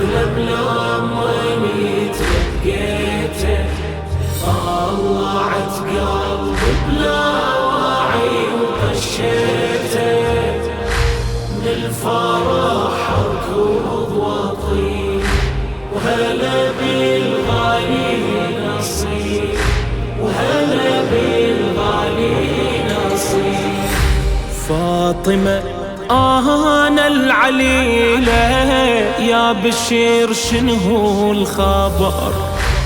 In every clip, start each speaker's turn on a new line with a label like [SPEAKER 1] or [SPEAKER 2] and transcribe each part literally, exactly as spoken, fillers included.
[SPEAKER 1] لملام ويني تلقيته طلعت قلبي بلا وعي وغشيته من الفرح اركض واطير وهلا بالغالي نصيب وهلا بالغالي نصيب. فاطمة أنا العليلة يا بشير شنو الخبر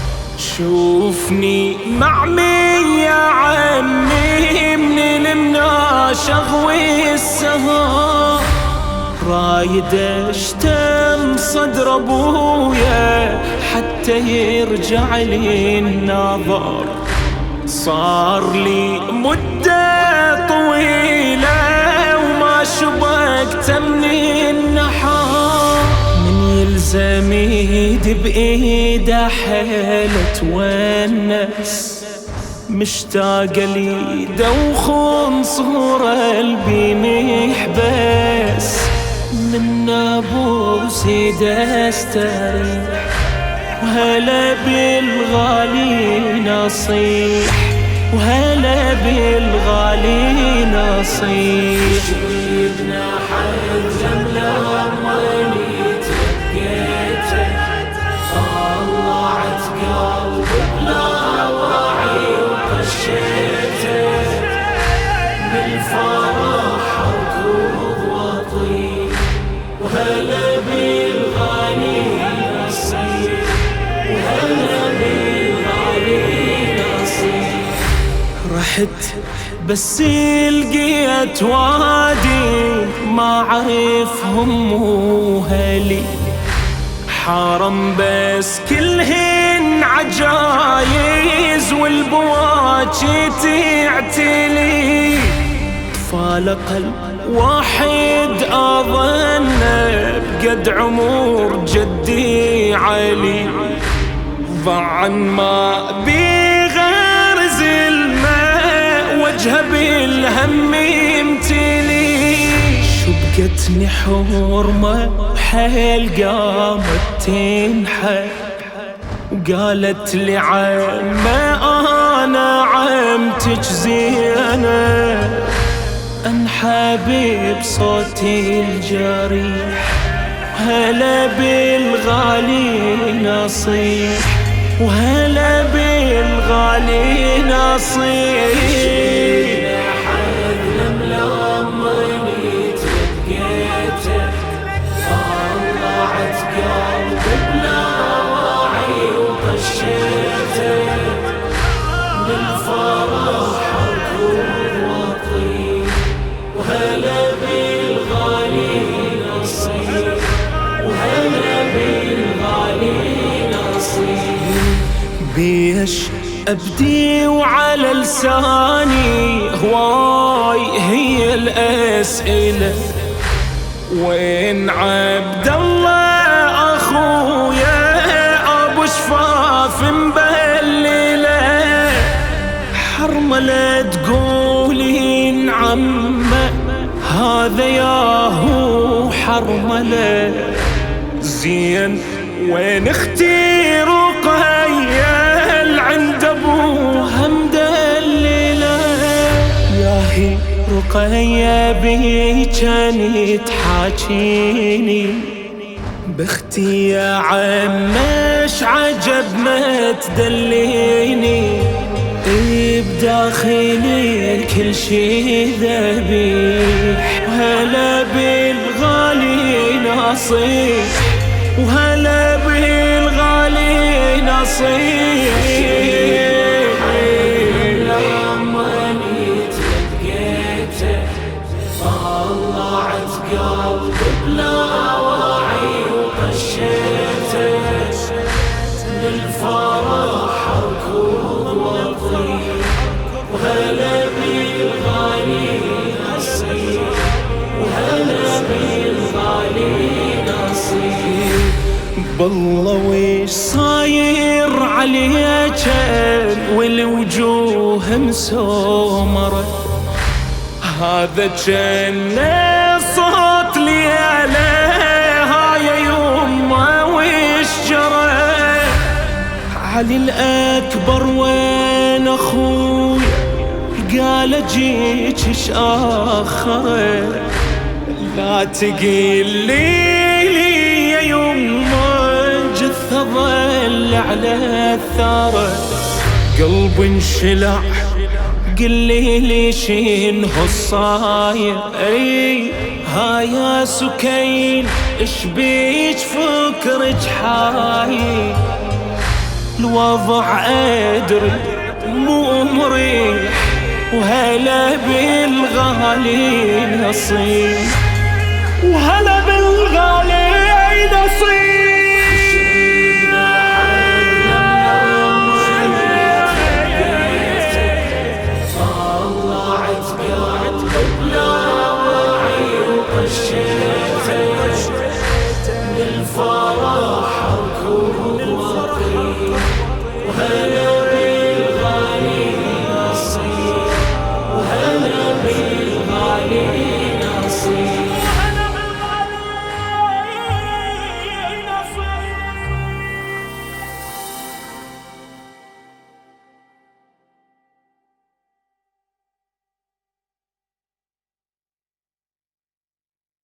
[SPEAKER 1] شوفني مع مين يا عمي من المناش اغوي السهر رايد اشتم صدر ابويا حتى يرجع لي النظر صار لي مدة طويلة وما شبكت من النحار من يلزم ايدي بايده حيلة ونس مشتاق لي دوخون صور قلبي محبس من ابوس ايده استريح وهلا بالغالي نصيح وهلا بالغالي نصيح. شريبنا حزم لما ويني تلقيته طلعت قلبي بلا وعي وغشيته من الفرح اركض واطير وهلا بالغالي نصيح وهلا بالغالي نصيح. رحت بس لقيت وادي ما عرفهم وهلي حرم بس كلهن عجايز والبواجي تعتلي طفال قلب واحد اظن بقد عمر جدي علي ضاع ما بغرز الماء وجهه بالهم يمتلي شبقتني حورمه بحيل قامت تنحب وقالت لي عمه انا عمتك زينه انحبي بصوتي الجريح هلا بالغالي نصيح وهلا بالغالي نصيح. حد لملام ويني تلقيته طلعت قلبي بلا وعي وغشيته من الفرح اركض واطير وهلا بالغالي نصيب وهلا بالغالي نصيب. بيش ابدي وعلى لساني هواي هي الاسئله وين عبد الله اخويا ابو شفاف مبلله حرمله تقولين عمه هذا ياهو حرمله زين وين اختي رقية عند ابوها مدلله ياهي رقية بي كانت تحاكيني باختي يا عمش عجب ما تدليني بداخلي كل شي ذبيح وهلا بالغالي نصيح وهلا بالغالي نصيح. لما تلقيته طلعت قلبي بلا وعي وغشيته من الفرح اركض واطير وهلا بالغالي نصيح وهلا بالغالي نصيح. بالله ويش صاير عليك والوجوه مسومرة هذا كان صوت ليالي هاي يوم علي الأكبر وين أخوي؟ قال أجيك إيش آخره؟ لا تقيل لي يا يمه جثة ظل على الثارة. قلبي انشلع قلي لي شنو الصاير؟ اي ها يا سكين اش بيك فكرك حاير؟ الوضع ادري مو مريح وهلا بالغالي نصيب، وهلا بالغالي نصيب.